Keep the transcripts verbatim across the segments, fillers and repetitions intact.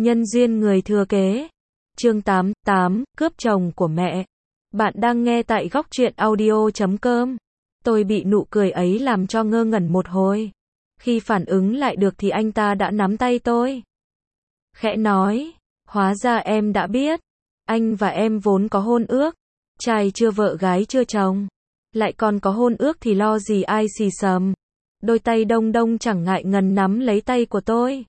Nhân duyên người thừa kế. Chương tám, tám, cướp chồng của mẹ. Bạn đang nghe tại góc truyện audio chấm com. Tôi bị nụ cười ấy làm cho ngơ ngẩn một hồi. Khi phản ứng lại được thì anh ta đã nắm tay tôi. Khẽ nói, hóa ra em đã biết. Anh và em vốn có hôn ước. Trai chưa vợ gái chưa chồng. Lại còn có hôn ước thì lo gì ai xì xầm. Đôi tay đông đông chẳng ngại ngần nắm lấy tay của tôi.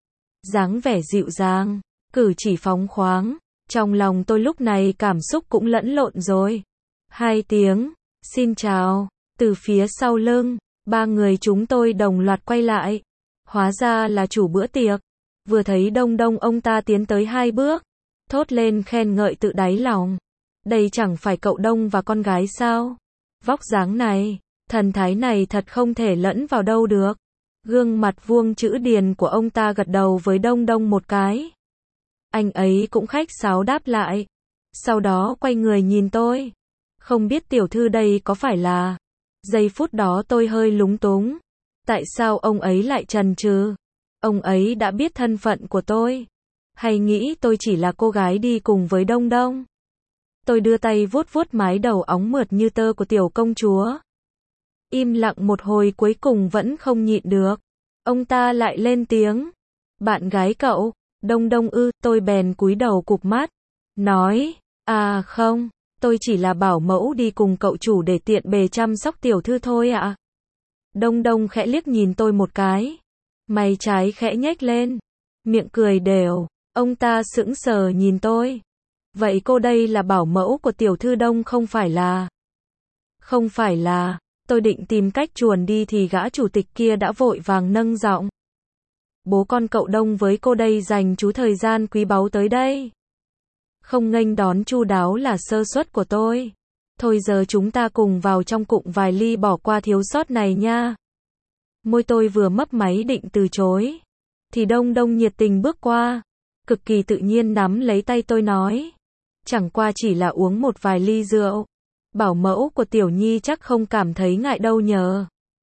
Dáng vẻ dịu dàng, cử chỉ phóng khoáng. Trong lòng tôi lúc này cảm xúc cũng lẫn lộn rồi. Hai tiếng, xin chào, từ phía sau lưng, ba người chúng tôi đồng loạt quay lại. Hóa ra là chủ bữa tiệc. Vừa thấy đông đông ông ta tiến tới hai bước, thốt lên khen ngợi tự đáy lòng. Đây chẳng phải cậu Đông và con gái sao? Vóc dáng này, thần thái này thật không thể lẫn vào đâu được. Gương mặt vuông chữ điền của ông ta gật đầu với đông đông một cái. Anh ấy cũng khách sáo đáp lại. Sau đó quay người nhìn tôi. Không biết tiểu thư đây có phải là... Giây phút đó tôi hơi lúng túng. Tại sao ông ấy lại chần chừ? Ông ấy đã biết thân phận của tôi. Hay nghĩ tôi chỉ là cô gái đi cùng với đông đông? Tôi đưa tay vuốt vuốt mái đầu óng mượt như tơ của tiểu công chúa. Im lặng một hồi cuối cùng vẫn không nhịn được. Ông ta lại lên tiếng. Bạn gái cậu, đông đông ư, tôi bèn cúi đầu cụp mắt. Nói, à không, tôi chỉ là bảo mẫu đi cùng cậu chủ để tiện bề chăm sóc tiểu thư thôi ạ. Đông đông khẽ liếc nhìn tôi một cái. Mày trái khẽ nhếch lên. Miệng cười đều. Ông ta sững sờ nhìn tôi. Vậy cô đây là bảo mẫu của tiểu thư Đông không phải là... Không phải là... Tôi định tìm cách chuồn đi thì gã chủ tịch kia đã vội vàng nâng giọng. Bố con cậu Đông với cô đây dành chú thời gian quý báu tới đây. Không nghênh đón chu đáo là sơ suất của tôi. Thôi giờ chúng ta cùng vào trong cụng vài ly bỏ qua thiếu sót này nha. Môi tôi vừa mấp máy định từ chối. Thì Đông Đông nhiệt tình bước qua. Cực kỳ tự nhiên nắm lấy tay tôi nói. Chẳng qua chỉ là uống một vài ly rượu. Bảo mẫu của Tiểu Nhi chắc không cảm thấy ngại đâu nhờ.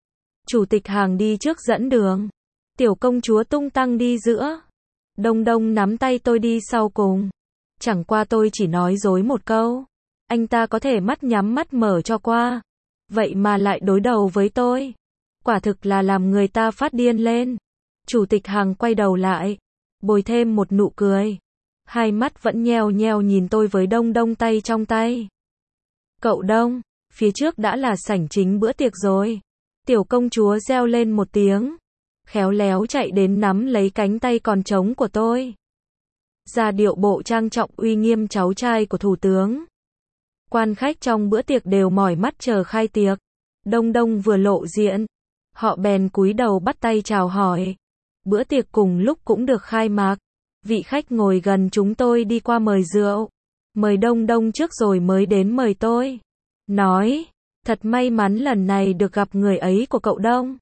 Chủ tịch hàng đi trước dẫn đường. Tiểu công chúa tung tăng đi giữa. Đông Đông nắm tay tôi đi sau cùng. Chẳng qua tôi chỉ nói dối một câu. Anh ta có thể mắt nhắm mắt mở cho qua. Vậy mà lại đối đầu với tôi. Quả thực là làm người ta phát điên lên. Chủ tịch hàng quay đầu lại. Bồi thêm một nụ cười. Hai mắt vẫn nheo nheo nhìn tôi với đông đông tay trong tay. Cậu Đông, phía trước đã là sảnh chính bữa tiệc rồi. Tiểu công chúa reo lên một tiếng. Khéo léo chạy đến nắm lấy cánh tay còn trống của tôi. Ra điệu bộ trang trọng uy nghiêm cháu trai của thủ tướng. Quan khách trong bữa tiệc đều mỏi mắt chờ khai tiệc. Đông đông vừa lộ diện. Họ bèn cúi đầu bắt tay chào hỏi. Bữa tiệc cùng lúc cũng được khai mạc. Vị khách ngồi gần chúng tôi đi qua mời rượu. Mời đông đông trước rồi mới đến mời tôi. Nói, thật may mắn lần này được gặp người ấy của cậu Đông.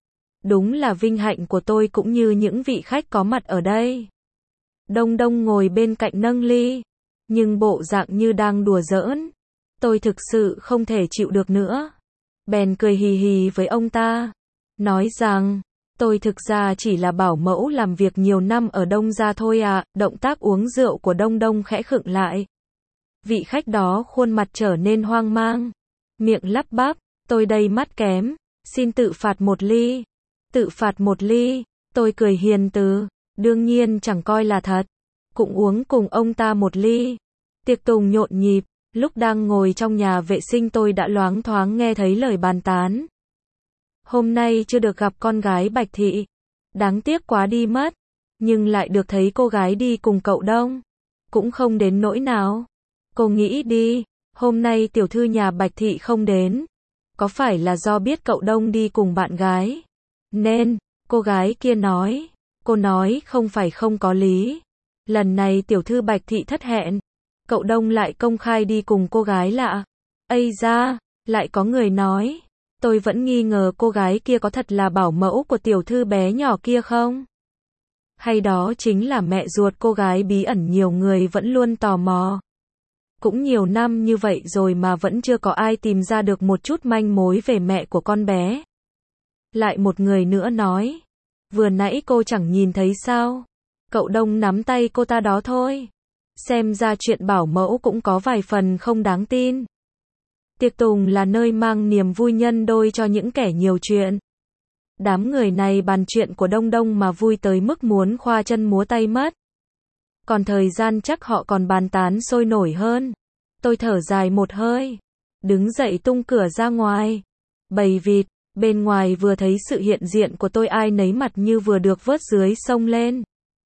Đúng là vinh hạnh của tôi cũng như những vị khách có mặt ở đây. Đông đông ngồi bên cạnh nâng ly. Nhưng bộ dạng như đang đùa giỡn. Tôi thực sự không thể chịu được nữa. Bèn cười hì hì với ông ta. Nói rằng... Tôi thực ra chỉ là bảo mẫu làm việc nhiều năm ở Đông gia thôi à, động tác uống rượu của Đông Đông khẽ khựng lại. Vị khách đó khuôn mặt trở nên hoang mang. Miệng lắp bắp, tôi đây mắt kém, xin tự phạt một ly. Tự phạt một ly, tôi cười hiền từ, đương nhiên chẳng coi là thật. Cũng uống cùng ông ta một ly. Tiệc tùng nhộn nhịp, lúc đang ngồi trong nhà vệ sinh tôi đã loáng thoáng nghe thấy lời bàn tán. Hôm nay chưa được gặp con gái Bạch Thị. Đáng tiếc quá đi mất. Nhưng lại được thấy cô gái đi cùng cậu Đông. Cũng không đến nỗi nào. Cô nghĩ đi, hôm nay tiểu thư nhà Bạch Thị không đến. Có phải là do biết cậu Đông đi cùng bạn gái? Nên, cô gái kia nói. Cô nói không phải không có lý. Lần này tiểu thư Bạch Thị thất hẹn. Cậu Đông lại công khai đi cùng cô gái lạ. Ây da, lại có người nói. Tôi vẫn nghi ngờ cô gái kia có thật là bảo mẫu của tiểu thư bé nhỏ kia không? Hay đó chính là mẹ ruột cô gái bí ẩn nhiều người vẫn luôn tò mò. Cũng nhiều năm như vậy rồi mà vẫn chưa có ai tìm ra được một chút manh mối về mẹ của con bé. Lại một người nữa nói. Vừa nãy cô chẳng nhìn thấy sao? Cậu Đông nắm tay cô ta đó thôi. Xem ra chuyện bảo mẫu cũng có vài phần không đáng tin. Tiệc tùng là nơi mang niềm vui nhân đôi cho những kẻ nhiều chuyện. Đám người này bàn chuyện của Đông Đông mà vui tới mức muốn khoa chân múa tay mất. Còn thời gian chắc họ còn bàn tán sôi nổi hơn. Tôi thở dài một hơi, đứng dậy tung cửa ra ngoài. Bầy vịt, bên ngoài vừa thấy sự hiện diện của tôi ai nấy mặt như vừa được vớt dưới sông lên.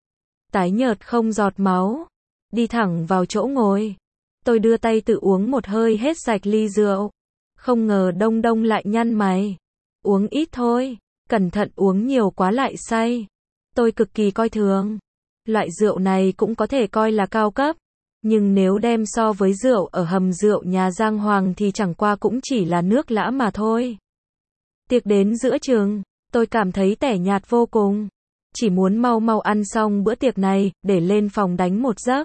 Tái nhợt không giọt máu, đi thẳng vào chỗ ngồi. Tôi đưa tay tự uống một hơi hết sạch ly rượu. Không ngờ Đông Đông lại nhăn mày. Uống ít thôi, cẩn thận uống nhiều quá lại say. Tôi cực kỳ coi thường. Loại rượu này cũng có thể coi là cao cấp. Nhưng nếu đem so với rượu ở hầm rượu nhà Giang Hoàng thì chẳng qua cũng chỉ là nước lã mà thôi. Tiệc đến giữa chừng, tôi cảm thấy tẻ nhạt vô cùng. Chỉ muốn mau mau ăn xong bữa tiệc này, để lên phòng đánh một giấc.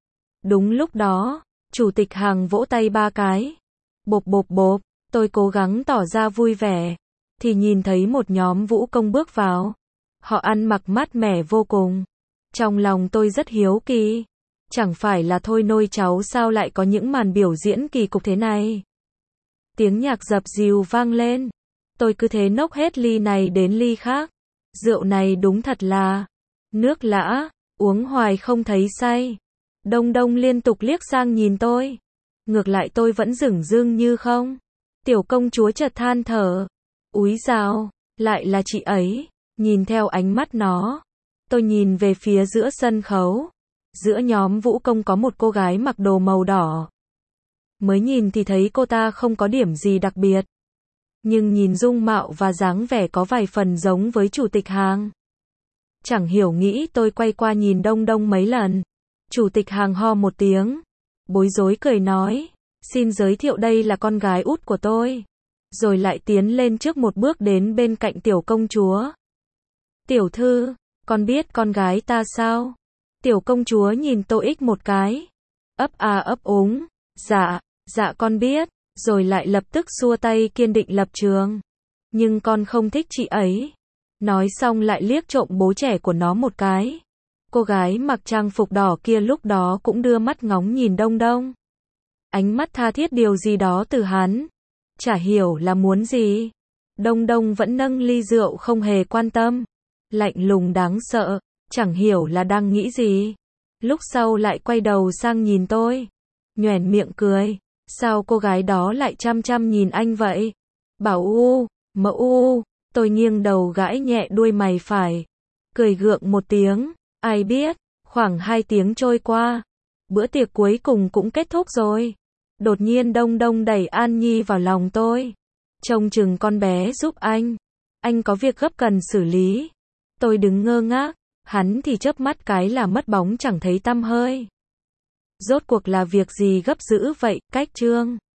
Đúng lúc đó, Chủ tịch Hằng vỗ tay ba cái. Bộp bộp bộp, tôi cố gắng tỏ ra vui vẻ. Thì nhìn thấy một nhóm vũ công bước vào. Họ ăn mặc mát mẻ vô cùng. Trong lòng tôi rất hiếu kỳ. Chẳng phải là thôi nôi cháu sao lại có những màn biểu diễn kỳ cục thế này. Tiếng nhạc dập dìu vang lên. Tôi cứ thế nốc hết ly này đến ly khác. Rượu này đúng thật là nước lã, uống hoài không thấy say. Đông Đông liên tục liếc sang nhìn tôi. Ngược lại tôi vẫn dửng dưng như không. Tiểu công chúa chợt than thở. Úi dào, lại là chị ấy. Nhìn theo ánh mắt nó, tôi nhìn về phía giữa sân khấu. Giữa nhóm vũ công có một cô gái mặc đồ màu đỏ. Mới nhìn thì thấy cô ta không có điểm gì đặc biệt. Nhưng nhìn dung mạo và dáng vẻ có vài phần giống với Chủ tịch Hằng. Chẳng hiểu nghĩ tôi quay qua nhìn Đông Đông mấy lần. Chủ tịch Hằng ho một tiếng. Bối rối cười nói. Xin giới thiệu đây là con gái út của tôi. Rồi lại tiến lên trước một bước đến bên cạnh tiểu công chúa. Tiểu thư, con biết con gái ta sao? Tiểu công chúa nhìn Tô Ích một cái. Ấp à ấp úng. Dạ, dạ con biết. Rồi lại lập tức xua tay kiên định lập trường. Nhưng con không thích chị ấy. Nói xong lại liếc trộm bố trẻ của nó một cái. Cô gái mặc trang phục đỏ kia lúc đó cũng đưa mắt ngóng nhìn Đông Đông. Ánh mắt tha thiết điều gì đó từ hắn. Chả hiểu là muốn gì. Đông Đông vẫn nâng ly rượu không hề quan tâm. Lạnh lùng đáng sợ. Chẳng hiểu là đang nghĩ gì. Lúc sau lại quay đầu sang nhìn tôi. Nhoẻn miệng cười. Sao cô gái đó lại chăm chăm nhìn anh vậy? Bảo u, mẫu u. Tôi nghiêng đầu gãi nhẹ đuôi mày phải. Cười gượng một tiếng. Ai biết, khoảng hai tiếng trôi qua. Bữa tiệc cuối cùng cũng kết thúc rồi. Đột nhiên Đông Đông đẩy An Nhi vào lòng tôi. Trông chừng con bé giúp anh. Anh có việc gấp cần xử lý. Tôi đứng ngơ ngác. Hắn thì chớp mắt cái là mất bóng chẳng thấy tăm hơi. Rốt cuộc là việc gì gấp dữ vậy, Cách Trương?